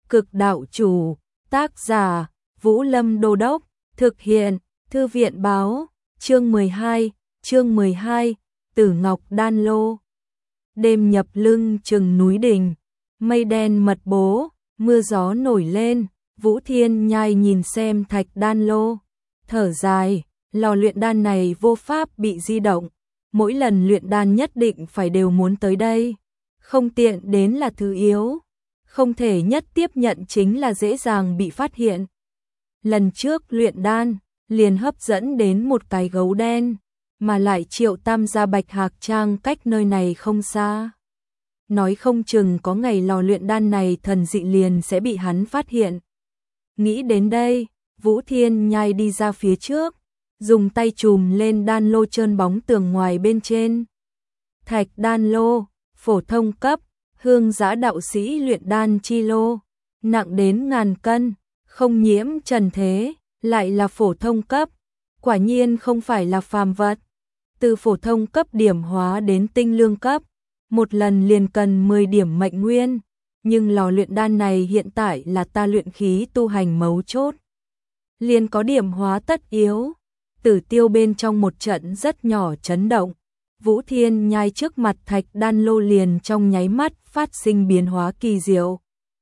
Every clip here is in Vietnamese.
Cực đạo chủ, tác giả, Vũ Lâm Đô Đốc, thực hiện, Thư viện báo, chương 12, Tử Ngọc Đan Lô. Đêm nhập lưng chừng núi đỉnh, mây đen mật bố, mưa gió nổi lên, Vũ Thiên Nhai nhìn xem thạch đan lô, thở dài, lò luyện đan này vô pháp bị di động, mỗi lần luyện đan nhất định phải đều muốn tới đây, không tiện đến là thứ yếu, không thể nhất tiếp nhận chính là dễ dàng bị phát hiện. Lần trước luyện đan, liền hấp dẫn đến một cái gấu đen, mà lại Triệu Tam gia Bạch Hạc Trang cách nơi này không xa. Nói không chừng có ngày lò luyện đan này thần dị liền sẽ bị hắn phát hiện. Nghĩ đến đây, Vũ Thiên Nhai đi ra phía trước, dùng tay chùm lên đan lô trơn bóng tường ngoài bên trên. Thạch đan lô, phổ thông cấp, hương giã đạo sĩ luyện đan chi lô, nặng đến 1000 cân, không nhiễm trần thế, lại là phổ thông cấp, quả nhiên không phải là phàm vật. Từ phổ thông cấp điểm hóa đến tinh lương cấp, một lần liền cần 10 điểm mệnh nguyên, nhưng lò luyện đan này hiện tại là ta luyện khí tu hành mấu chốt. Liền có điểm hóa tất yếu, Tử Tiêu bên trong một trận rất nhỏ chấn động, Vũ Thiên Nhai trước mặt thạch đan lô liền trong nháy mắt phát sinh biến hóa kỳ diệu.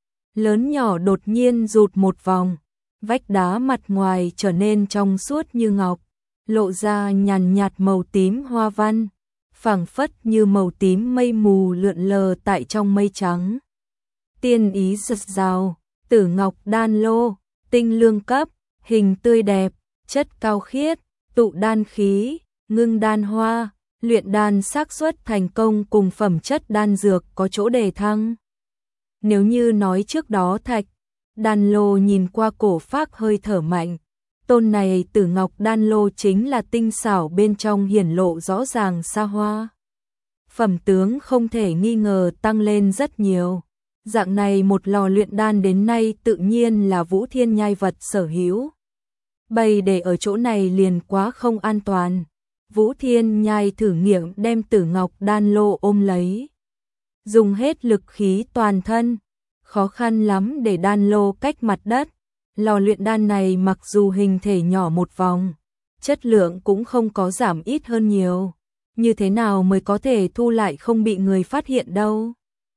Lớn nhỏ đột nhiên rụt một vòng, vách đá mặt ngoài trở nên trong suốt như ngọc, lộ ra nhàn nhạt màu tím hoa văn, phảng phất như màu tím mây mù lượn lờ tại trong mây trắng. Tiên ý rực rào, Tử Ngọc đan lô, tinh lương cấp, hình tươi đẹp, chất cao khiết, tụ đan khí, ngưng đan hoa, luyện đan xác suất thành công cùng phẩm chất đan dược có chỗ đề thăng. Nếu như nói trước đó thạch đan lô nhìn qua cổ phác hơi thở mạnh, tôn này Tử Ngọc đan lô chính là tinh xảo bên trong hiển lộ rõ ràng xa hoa. Phẩm tướng không thể nghi ngờ tăng lên rất nhiều. Dạng này một lò luyện đan đến nay tự nhiên là Vũ Thiên Nhai vật sở hữu. Bày để ở chỗ này liền quá không an toàn. Vũ Thiên Nhai thử nghiệm đem Tử Ngọc đan lô ôm lấy. Dùng hết lực khí toàn thân, khó khăn lắm để đan lô cách mặt đất. Lò luyện đan này mặc dù hình thể nhỏ một vòng, chất lượng cũng không có giảm ít hơn nhiều. Như thế nào mới có thể thu lại không bị người phát hiện đâu?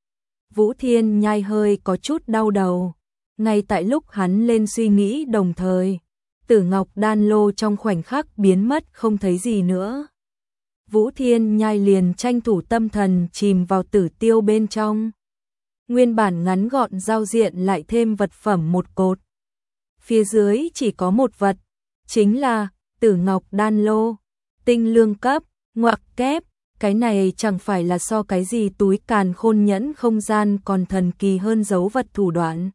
Vũ Thiên Nhai hơi có chút đau đầu. Ngay tại lúc hắn lên suy nghĩ đồng thời, Tử Ngọc đan lô trong khoảnh khắc biến mất không thấy gì nữa. Vũ Thiên Nhai liền tranh thủ tâm thần chìm vào Tử Tiêu bên trong. Nguyên bản ngắn gọn giao diện lại thêm vật phẩm một cột. Phía dưới chỉ có một vật, chính là Tử Ngọc đan lô, tinh lương cấp, ngoặc kép, cái này chẳng phải là so cái gì túi càn khôn nhẫn không gian còn thần kỳ hơn dấu vật thủ đoạn.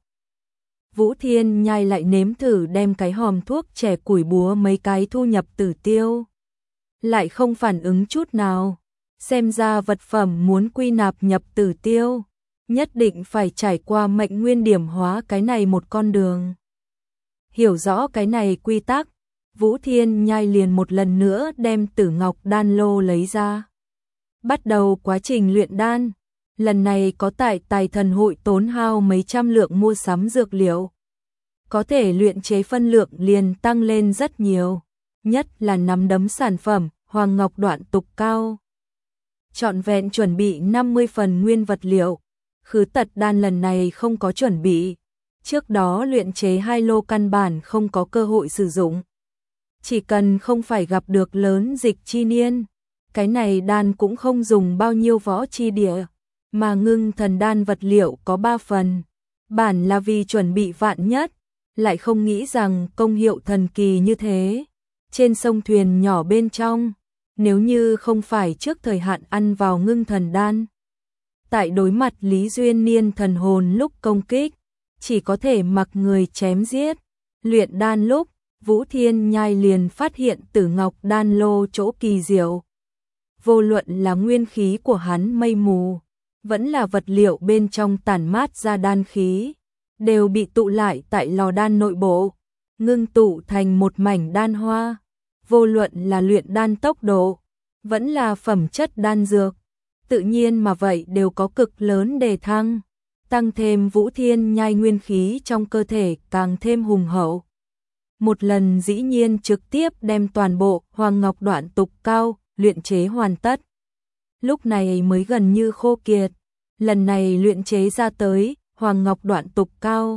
Vũ Thiên Nhai lại nếm thử đem cái hòm thuốc trẻ củi búa mấy cái thu nhập Tử Tiêu. Lại không phản ứng chút nào, xem ra vật phẩm muốn quy nạp nhập Tử Tiêu, nhất định phải trải qua mệnh nguyên điểm hóa cái này một con đường. Hiểu rõ cái này quy tắc, Vũ Thiên Nhai liền một lần nữa đem Tử Ngọc đan lô lấy ra. Bắt đầu quá trình luyện đan, lần này có tại Tài Thần hội tốn hao mấy trăm lượng mua sắm dược liệu. Có thể luyện chế phân lượng liền tăng lên rất nhiều, nhất là nắm đấm sản phẩm, Hoàng Ngọc đoạn tục cao. Trọn vẹn chuẩn bị 50 phần nguyên vật liệu, Khứ Tật đan lần này không có chuẩn bị. Trước đó luyện chế 2 lô căn bản không có cơ hội sử dụng. Chỉ cần không phải gặp được lớn dịch chi niên, cái này đan cũng không dùng bao nhiêu võ chi địa, mà ngưng thần đan vật liệu có 3 phần. Bản là vì chuẩn bị vạn nhất, lại không nghĩ rằng công hiệu thần kỳ như thế. Trên sông thuyền nhỏ bên trong, nếu như không phải trước thời hạn ăn vào ngưng thần đan. Tại đối mặt Lý Duyên Niên thần hồn lúc công kích, chỉ có thể mặc người chém giết. Luyện đan lúc, Vũ Thiên Nhai liền phát hiện Tử Ngọc đan lô chỗ kỳ diệu. Vô luận là nguyên khí của hắn mây mù, vẫn là vật liệu bên trong tản mát ra đan khí, đều bị tụ lại tại lò đan nội bộ, ngưng tụ thành một mảnh đan hoa. Vô luận là luyện đan tốc độ, vẫn là phẩm chất đan dược, tự nhiên mà vậy đều có cực lớn đề thăng. tăng thêm Vũ Thiên Nhai nguyên khí trong cơ thể càng thêm hùng hậu. Một lần dĩ nhiên trực tiếp đem toàn bộ Hoàng Ngọc Đoạn Tục Cao luyện chế hoàn tất. Lúc này mới gần như khô kiệt, lần này luyện chế ra tới Hoàng Ngọc Đoạn Tục Cao.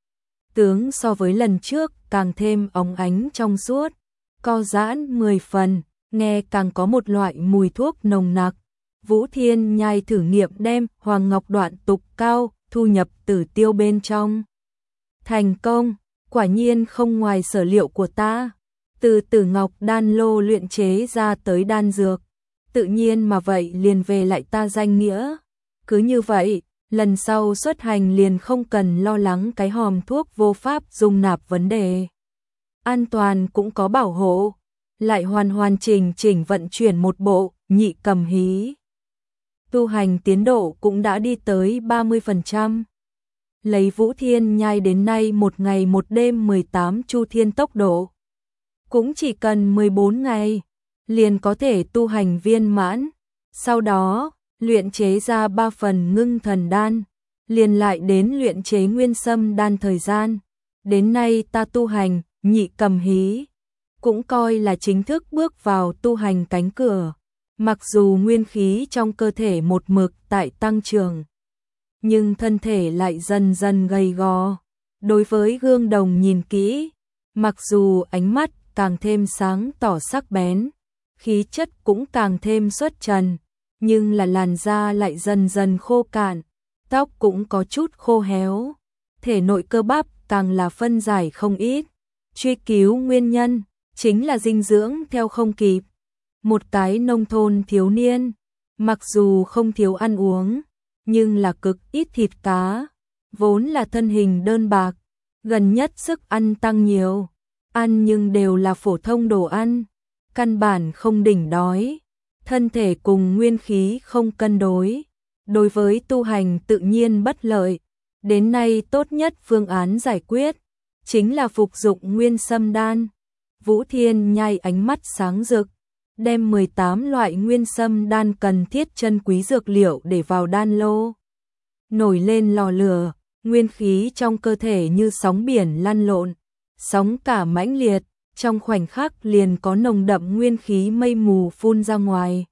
Tướng so với lần trước càng thêm óng ánh trong suốt, co giãn 10 phần, nghe càng có một loại mùi thuốc nồng nặc. Vũ Thiên Nhai thử nghiệm đem Hoàng Ngọc Đoạn Tục Cao thu nhập Tử Tiêu bên trong. Thành công, quả nhiên không ngoài sở liệu của ta. Từ Tử Ngọc Đan Lô luyện chế ra tới đan dược, tự nhiên mà vậy liền về lại ta danh nghĩa. Cứ như vậy, lần sau xuất hành liền không cần lo lắng cái hòm thuốc vô pháp dung nạp vấn đề. An toàn cũng có bảo hộ, lại hoàn chỉnh vận chuyển một bộ Nhị Cầm Hí. Tu hành tiến độ cũng đã đi tới 30%. Lấy Vũ Thiên Nhai đến nay một ngày một đêm 18 chu thiên tốc độ, cũng chỉ cần 14 ngày, liền có thể tu hành viên mãn. Sau đó, luyện chế ra 3 phần ngưng thần đan, liền lại đến luyện chế nguyên sâm đan thời gian. Đến nay ta tu hành Nhị Cầm Hí, cũng coi là chính thức bước vào tu hành cánh cửa. Mặc dù nguyên khí trong cơ thể một mực tại tăng trưởng, nhưng thân thể lại dần dần gầy gò. Đối với gương đồng nhìn kỹ, mặc dù ánh mắt càng thêm sáng tỏ sắc bén, khí chất cũng càng thêm xuất trần, nhưng là làn da lại dần dần khô cạn, tóc cũng có chút khô héo, thể nội cơ bắp càng là phân giải không ít. Truy cứu nguyên nhân, chính là dinh dưỡng theo không kịp. Một cái nông thôn thiếu niên, mặc dù không thiếu ăn uống, nhưng là cực ít thịt cá, vốn là thân hình đơn bạc, gần nhất sức ăn tăng nhiều, ăn nhưng đều là phổ thông đồ ăn, căn bản không đỉnh đói, thân thể cùng nguyên khí không cân đối, đối với tu hành tự nhiên bất lợi. Đến nay tốt nhất phương án giải quyết chính là phục dụng nguyên sâm đan. Vũ Thiên Nhai ánh mắt sáng rực, đem 18 loại nguyên sâm đan cần thiết chân quý dược liệu để vào đan lô. Nổi lên lò lửa, nguyên khí trong cơ thể như sóng biển lăn lộn, sóng cả mãnh liệt, trong khoảnh khắc liền có nồng đậm nguyên khí mây mù phun ra ngoài,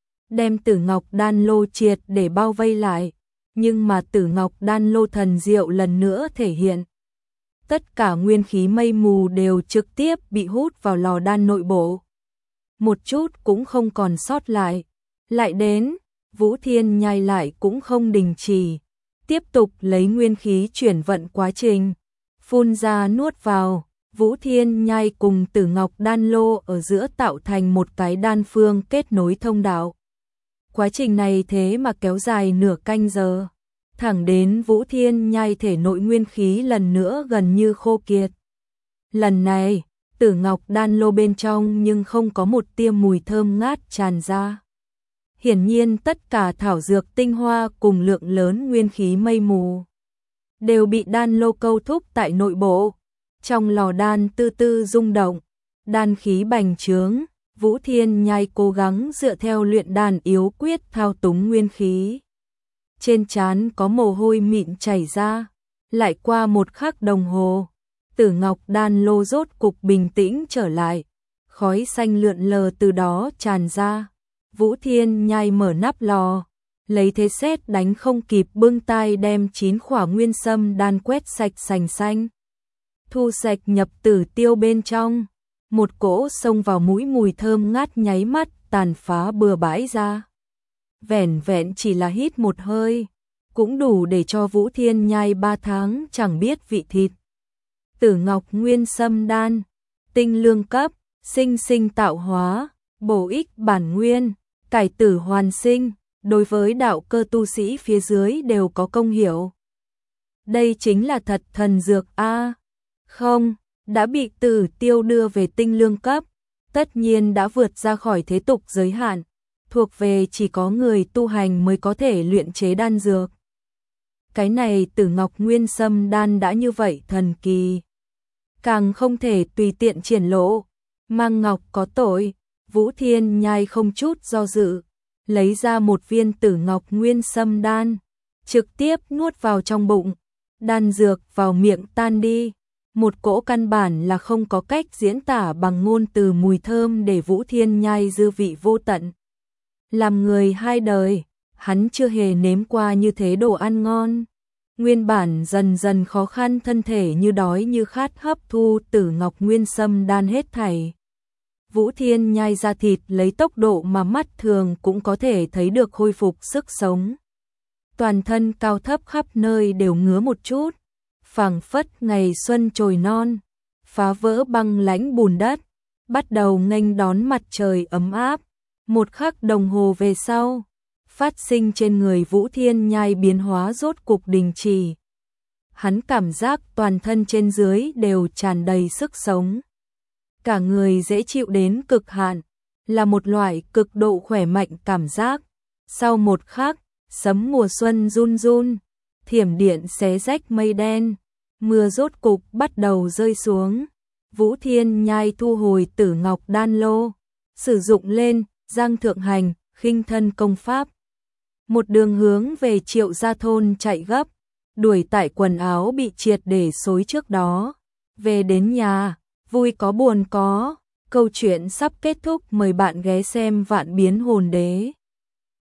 đem Tử Ngọc Đan Lô triệt để bao vây lại. Nhưng mà Tử Ngọc Đan Lô thần diệu lần nữa thể hiện. Tất cả nguyên khí mây mù đều trực tiếp bị hút vào lò đan nội bộ, một chút cũng không còn sót lại. Lại đến, Vũ Thiên Nhai lại cũng không đình chỉ, tiếp tục lấy nguyên khí chuyển vận quá trình, phun ra nuốt vào. Vũ Thiên Nhai cùng Tử Ngọc Đan Lô ở giữa tạo thành một cái đan phương kết nối thông đạo. Quá trình này thế mà kéo dài nửa canh giờ, thẳng đến Vũ Thiên Nhai thể nội nguyên khí lần nữa gần như khô kiệt. Lần này, Tử Ngọc Đan Lô bên trong nhưng không có một tia mùi thơm ngát tràn ra. Hiển nhiên tất cả thảo dược tinh hoa cùng lượng lớn nguyên khí mây mù đều bị đan lô câu thúc tại nội bộ. Trong lò đan tư tư rung động, đan khí bành trướng, Vũ Thiên Nhai cố gắng dựa theo luyện đan yếu quyết thao túng nguyên khí. Trên trán có mồ hôi mịn chảy ra, lại qua một khắc đồng hồ, Tử Ngọc Đan Lô rốt cục bình tĩnh trở lại, khói xanh lượn lờ từ đó tràn ra. Vũ Thiên Nhai mở nắp lò, lấy thế sét đánh không kịp bưng tay đem 9 khỏa nguyên sâm đan quét sạch sành xanh, thu sạch nhập Tử Tiêu bên trong. Một cỗ xông vào mũi mùi thơm ngát nháy mắt tàn phá bừa bãi ra. Vẻn vẹn chỉ là hít một hơi, cũng đủ để cho Vũ Thiên Nhai 3 tháng chẳng biết vị thịt. Tử Ngọc Nguyên Sâm Đan, tinh lương cấp, sinh sinh tạo hóa, bổ ích bản nguyên, cải tử hoàn sinh, đối với đạo cơ tu sĩ phía dưới đều có công hiệu. Đây chính là thật thần dược a. Không, đã bị Tử Tiêu đưa về tinh lương cấp, tất nhiên đã vượt ra khỏi thế tục giới hạn, thuộc về chỉ có người tu hành mới có thể luyện chế đan dược. Cái này Tử Ngọc Nguyên Sâm Đan đã như vậy thần kỳ, càng không thể tùy tiện triển lộ, mang ngọc có tội. Vũ Thiên Nhai không chút do dự, lấy ra một viên Tử Ngọc Nguyên Sâm Đan, trực tiếp nuốt vào trong bụng, đan dược vào miệng tan đi. Một cỗ căn bản là không có cách diễn tả bằng ngôn từ mùi thơm để Vũ Thiên nhai dư vị vô tận. Làm người hai đời, hắn chưa hề nếm qua như thế đồ ăn ngon. Nguyên bản dần dần khó khăn thân thể như đói như khát hấp thu Tử Ngọc Nguyên Sâm đan hết thảy. Vũ Thiên nhai ra thịt lấy tốc độ mà mắt thường cũng có thể thấy được khôi phục sức sống. Toàn thân cao thấp khắp nơi đều ngứa một chút, phảng phất ngày xuân trồi non, phá vỡ băng lãnh bùn đất, bắt đầu nghênh đón mặt trời ấm áp. Một khắc đồng hồ về sau, phát sinh trên người Vũ Thiên nhai biến hóa rốt cục đình chỉ. Hắn cảm giác toàn thân trên dưới đều tràn đầy sức sống. Cả người dễ chịu đến cực hạn, là một loại cực độ khỏe mạnh cảm giác. Sau một khắc, sấm mùa xuân run run, thiểm điện xé rách mây đen, mưa rốt cục bắt đầu rơi xuống. Vũ Thiên nhai thu hồi Tử Ngọc đan lô, sử dụng lên Giang Thượng Hành, khinh thân công pháp. Một đường hướng về Triệu Gia thôn chạy gấp, đuổi tại quần áo bị triệt để xối trước đó. Về đến nhà, vui có buồn có, câu chuyện sắp kết thúc, mời bạn ghé xem Vạn Biến Hồn Đế.